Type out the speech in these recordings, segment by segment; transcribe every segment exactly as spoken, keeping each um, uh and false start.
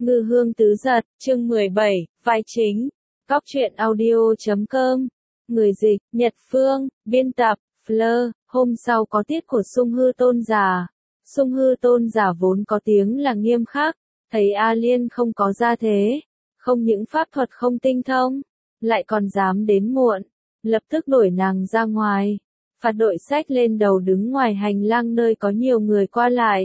Ngư hương tứ giật, chương mười bảy, vai chính. Cóc truyện audio chấm com. Người dịch, Nhật Phương, biên tập, Fleur. Hôm sau có tiết của Sung Hư Tôn giả. Sung Hư Tôn giả vốn có tiếng là nghiêm khắc, thấy A Liên không có gia thế, không những pháp thuật không tinh thông, lại còn dám đến muộn, lập tức đuổi nàng ra ngoài, phạt đội sách lên đầu đứng ngoài hành lang nơi có nhiều người qua lại.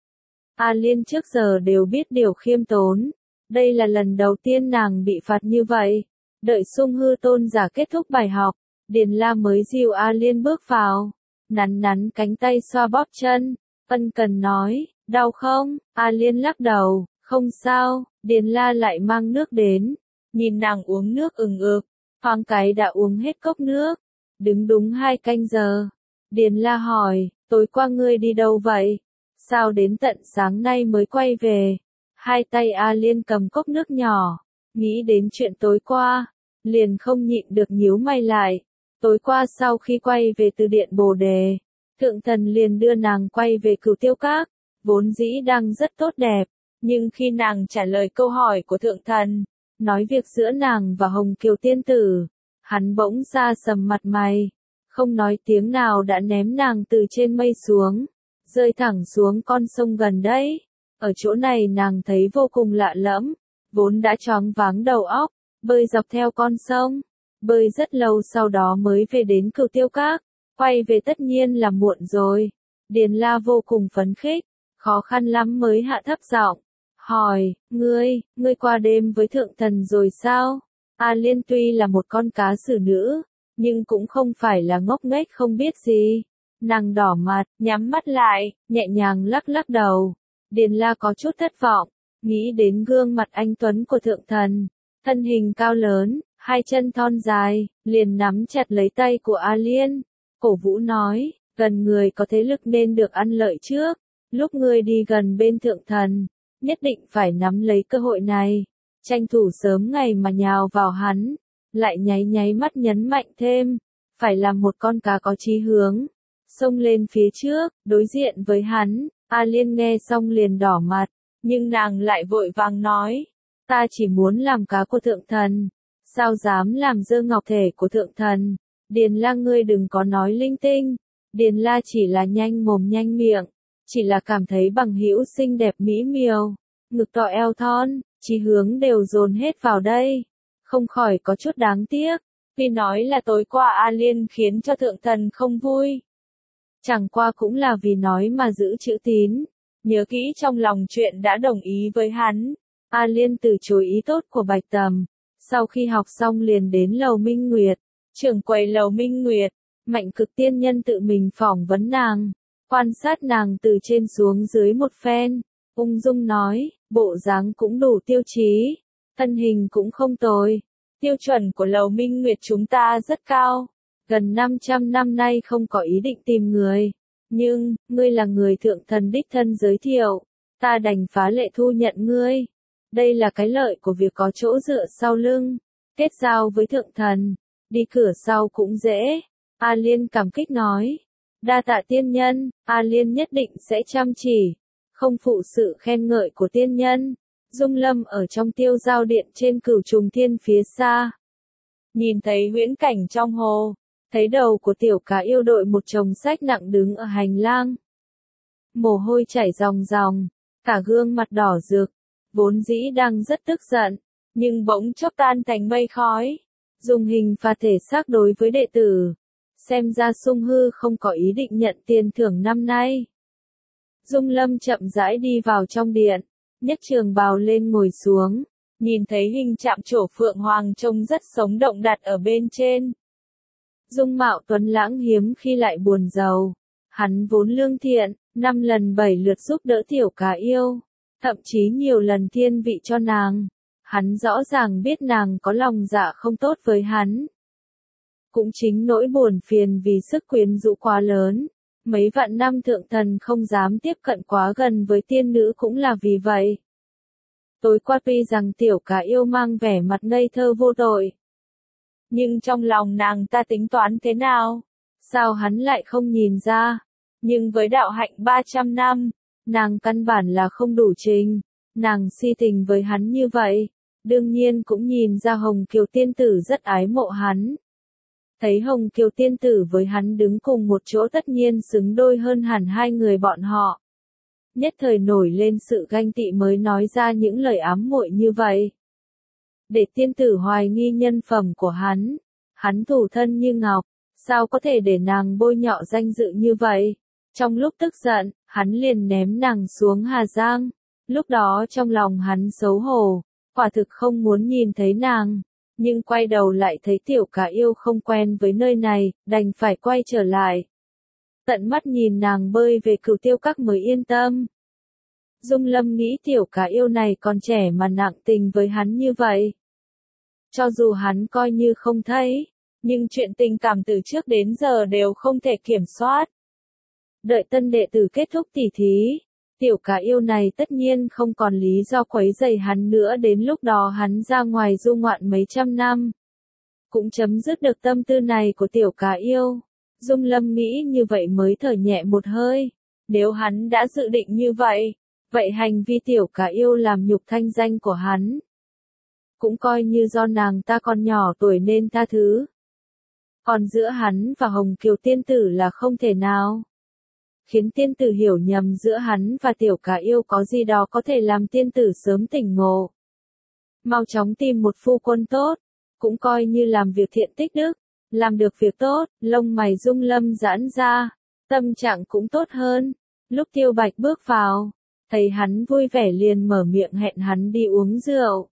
A Liên trước giờ đều biết điều khiêm tốn, đây là lần đầu tiên nàng bị phạt như vậy. Đợi Sung Hư Tôn giả kết thúc bài học, Điền La mới dìu A Liên bước vào, nắn nắn cánh tay xoa bóp chân, ân cần nói, đau không? A Liên lắc đầu, không sao. Điền La lại mang nước đến, nhìn nàng uống nước ừng ực, thoáng cái đã uống hết cốc nước, đứng đúng hai canh giờ. Điền La hỏi, tối qua ngươi đi đâu vậy? Sao đến tận sáng nay mới quay về? Hai tay A Liên cầm cốc nước nhỏ, nghĩ đến chuyện tối qua, liền không nhịn được nhíu mày lại. Tối qua sau khi quay về từ điện Bồ Đề, Thượng Thần liền đưa nàng quay về Cửu Tiêu Các, vốn dĩ đang rất tốt đẹp, nhưng khi nàng trả lời câu hỏi của Thượng Thần, nói việc giữa nàng và Hồng Kiều Tiên Tử, hắn bỗng ra sầm mặt mày, không nói tiếng nào đã ném nàng từ trên mây xuống, rơi thẳng xuống con sông gần đấy. Ở chỗ này nàng thấy vô cùng lạ lẫm, vốn đã choáng váng đầu óc, bơi dọc theo con sông, bơi rất lâu sau đó mới về đến Cửu Tiêu Các, quay về tất nhiên là muộn rồi. Điền La vô cùng phấn khích, khó khăn lắm mới hạ thấp giọng, hỏi, ngươi, ngươi qua đêm với Thượng Thần rồi sao? A Liên tuy là một con cá xử nữ, nhưng cũng không phải là ngốc nghếch không biết gì. Nàng đỏ mặt, nhắm mắt lại, nhẹ nhàng lắc lắc đầu. Điền La có chút thất vọng, nghĩ đến gương mặt anh tuấn của Thượng Thần, thân hình cao lớn, hai chân thon dài, liền nắm chặt lấy tay của A Liên, cổ vũ nói, gần người có thế lực nên được ăn lợi trước, lúc ngươi đi gần bên Thượng Thần, nhất định phải nắm lấy cơ hội này, tranh thủ sớm ngày mà nhào vào hắn. Lại nháy nháy mắt nhấn mạnh thêm, phải làm một con cá có chí hướng, xông lên phía trước, đối diện với hắn. A Liên nghe xong liền đỏ mặt, nhưng nàng lại vội vàng nói, ta chỉ muốn làm cá của Thượng Thần, sao dám làm dơ ngọc thể của Thượng Thần? Điền La ngươi đừng có nói linh tinh. Điền La chỉ là nhanh mồm nhanh miệng, chỉ là cảm thấy bằng hữu xinh đẹp mỹ miều, ngực to eo thon, chí hướng đều dồn hết vào đây, không khỏi có chút đáng tiếc. Vì nói là tối qua A Liên khiến cho Thượng Thần không vui, chẳng qua cũng là vì nói mà giữ chữ tín, nhớ kỹ trong lòng chuyện đã đồng ý với hắn. A Liên từ chối ý tốt của Bạch Tầm, sau khi học xong liền đến Lầu Minh Nguyệt, trưởng quầy Lầu Minh Nguyệt, Mạnh Cực Tiên Nhân tự mình phỏng vấn nàng, quan sát nàng từ trên xuống dưới một phen, ung dung nói, bộ dáng cũng đủ tiêu chí, thân hình cũng không tồi, tiêu chuẩn của Lầu Minh Nguyệt chúng ta rất cao. Gần năm trăm năm nay không có ý định tìm người, nhưng, ngươi là người Thượng Thần đích thân giới thiệu, ta đành phá lệ thu nhận ngươi. Đây là cái lợi của việc có chỗ dựa sau lưng, kết giao với Thượng Thần, đi cửa sau cũng dễ. A Liên cảm kích nói, đa tạ tiên nhân. A Liên nhất định sẽ chăm chỉ, không phụ sự khen ngợi của tiên nhân. Dung Lâm ở trong Tiêu Giao Điện trên Cửu Trùng Thiên phía xa, nhìn thấy huyễn cảnh trong hồ, thấy đầu của tiểu cá yêu đội một chồng sách nặng đứng ở hành lang, mồ hôi chảy ròng ròng, cả gương mặt đỏ rực, vốn dĩ đang rất tức giận, nhưng bỗng chốc tan thành mây khói, dùng hình phạt thể xác đối với đệ tử. Xem ra Sung Hư không có ý định nhận tiền thưởng năm nay. Dung Lâm chậm rãi đi vào trong điện, nhấc trường bào lên ngồi xuống, nhìn thấy hình chạm trổ Phượng Hoàng trông rất sống động đặt ở bên trên. Dung mạo tuấn lãng hiếm khi lại buồn giàu, hắn vốn lương thiện, năm lần bảy lượt giúp đỡ tiểu cá yêu, thậm chí nhiều lần thiên vị cho nàng. Hắn rõ ràng biết nàng có lòng dạ không tốt với hắn. Cũng chính nỗi buồn phiền vì sức quyến rũ quá lớn, mấy vạn năm Thượng Thần không dám tiếp cận quá gần với tiên nữ cũng là vì vậy. Tối qua tuy rằng tiểu cá yêu mang vẻ mặt ngây thơ vô tội, nhưng trong lòng nàng ta tính toán thế nào? Sao hắn lại không nhìn ra? Nhưng với đạo hạnh ba trăm năm, nàng căn bản là không đủ trình. Nàng si tình với hắn như vậy, đương nhiên cũng nhìn ra Hồng Kiều tiên tử rất ái mộ hắn. Thấy Hồng Kiều tiên tử với hắn đứng cùng một chỗ tất nhiên xứng đôi hơn hẳn hai người bọn họ. Nhất thời nổi lên sự ganh tị mới nói ra những lời ám muội như vậy. Để tiên tử hoài nghi nhân phẩm của hắn, hắn thủ thân như ngọc, sao có thể để nàng bôi nhọ danh dự như vậy? Trong lúc tức giận, hắn liền ném nàng xuống Hà Giang. Lúc đó trong lòng hắn xấu hổ, quả thực không muốn nhìn thấy nàng, nhưng quay đầu lại thấy Tiểu Cá Yêu không quen với nơi này, đành phải quay trở lại. Tận mắt nhìn nàng bơi về Cửu Tiêu Các mới yên tâm. Dung Lâm nghĩ Tiểu Cá Yêu này còn trẻ mà nặng tình với hắn như vậy. Cho dù hắn coi như không thấy, nhưng chuyện tình cảm từ trước đến giờ đều không thể kiểm soát. Đợi tân đệ tử kết thúc tỉ thí, Tiểu Cá Yêu này tất nhiên không còn lý do quấy rầy hắn nữa, đến lúc đó hắn ra ngoài du ngoạn mấy trăm năm. Cũng chấm dứt được tâm tư này của Tiểu Cá Yêu. Dung Lâm nghĩ như vậy mới thở nhẹ một hơi. Nếu hắn đã dự định như vậy, vậy hành vi Tiểu Cá Yêu làm nhục thanh danh của hắn. Cũng coi như do nàng ta còn nhỏ tuổi nên tha thứ. Còn giữa hắn và Hồng Kiều tiên tử là không thể nào. Khiến tiên tử hiểu nhầm giữa hắn và Tiểu Cá Yêu có gì đó có thể làm tiên tử sớm tỉnh ngộ. Mau chóng tìm một phu quân tốt, cũng coi như làm việc thiện tích đức, làm được việc tốt, lông mày Dung Lâm giãn ra, tâm trạng cũng tốt hơn. Lúc Tiêu Bạch bước vào, thấy hắn vui vẻ liền mở miệng hẹn hắn đi uống rượu.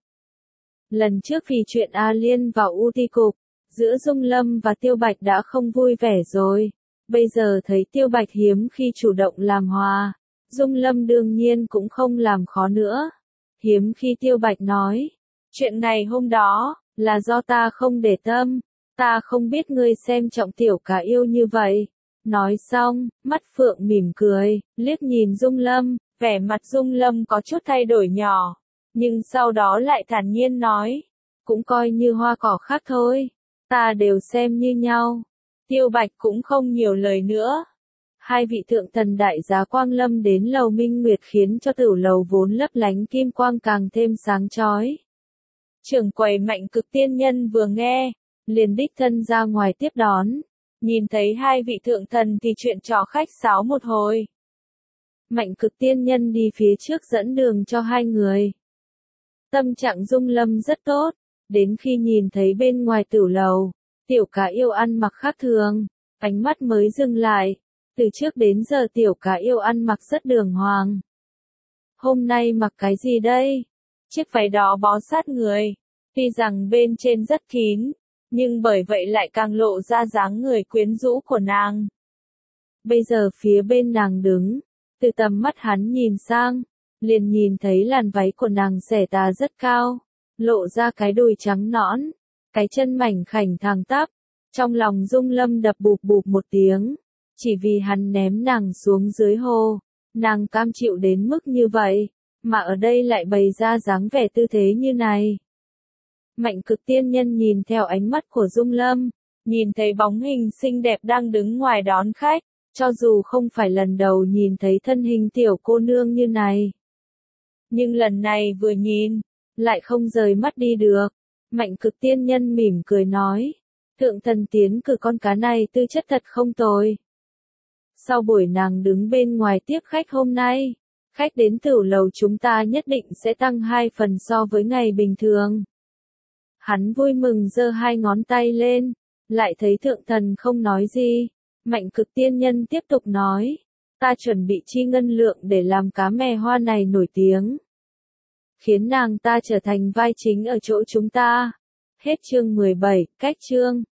Lần trước vì chuyện A Liên vào U Ti Cục, giữa Dung Lâm và Tiêu Bạch đã không vui vẻ rồi. Bây giờ thấy Tiêu Bạch hiếm khi chủ động làm hòa, Dung Lâm đương nhiên cũng không làm khó nữa. Hiếm khi Tiêu Bạch nói, chuyện này hôm đó, là do ta không để tâm, ta không biết ngươi xem trọng Tiểu Cá Yêu như vậy. Nói xong, mắt Phượng mỉm cười, liếc nhìn Dung Lâm, vẻ mặt Dung Lâm có chút thay đổi nhỏ, nhưng sau đó lại thản nhiên nói, cũng coi như hoa cỏ khác thôi, ta đều xem như nhau. Tiêu Bạch cũng không nhiều lời nữa. Hai vị thượng thần đại giá Quang Lâm đến lầu Minh Nguyệt khiến cho tử lầu vốn lấp lánh kim quang càng thêm sáng chói. Trưởng quầy Mạnh Cực Tiên Nhân vừa nghe, liền đích thân ra ngoài tiếp đón. Nhìn thấy hai vị thượng thần thì chuyện trò khách sáo một hồi. Mạnh Cực Tiên Nhân đi phía trước dẫn đường cho hai người. Tâm trạng Dung Lâm rất tốt, đến khi nhìn thấy bên ngoài tử lầu, Tiểu Cá Yêu ăn mặc khác thường, ánh mắt mới dừng lại. Từ trước đến giờ Tiểu Cá Yêu ăn mặc rất đường hoàng. Hôm nay mặc cái gì đây? Chiếc váy đó bó sát người, tuy rằng bên trên rất kín, nhưng bởi vậy lại càng lộ ra dáng người quyến rũ của nàng. Bây giờ phía bên nàng đứng, từ tầm mắt hắn nhìn sang, liền nhìn thấy làn váy của nàng xẻ tà rất cao, lộ ra cái đùi trắng nõn, cái chân mảnh khảnh thẳng tắp. Trong lòng Dung Lâm đập bụp bụp một tiếng, chỉ vì hắn ném nàng xuống dưới hồ, nàng cam chịu đến mức như vậy, mà ở đây lại bày ra dáng vẻ tư thế như này. Mạnh Cực Tiên Nhân nhìn theo ánh mắt của Dung Lâm, nhìn thấy bóng hình xinh đẹp đang đứng ngoài đón khách, cho dù không phải lần đầu nhìn thấy thân hình tiểu cô nương như này. Nhưng lần này vừa nhìn, lại không rời mắt đi được. Mạnh Cực Tiên Nhân mỉm cười nói, thượng thần tiến cử con cá này tư chất thật không tồi. Sau buổi nàng đứng bên ngoài tiếp khách hôm nay, khách đến tửu lầu chúng ta nhất định sẽ tăng hai phần so với ngày bình thường. Hắn vui mừng giơ hai ngón tay lên, lại thấy thượng thần không nói gì. Mạnh Cực Tiên Nhân tiếp tục nói, ta chuẩn bị chi ngân lượng để làm cá mè hoa này nổi tiếng, khiến nàng ta trở thành vai chính ở chỗ chúng ta. Hết chương mười bảy, cách chương.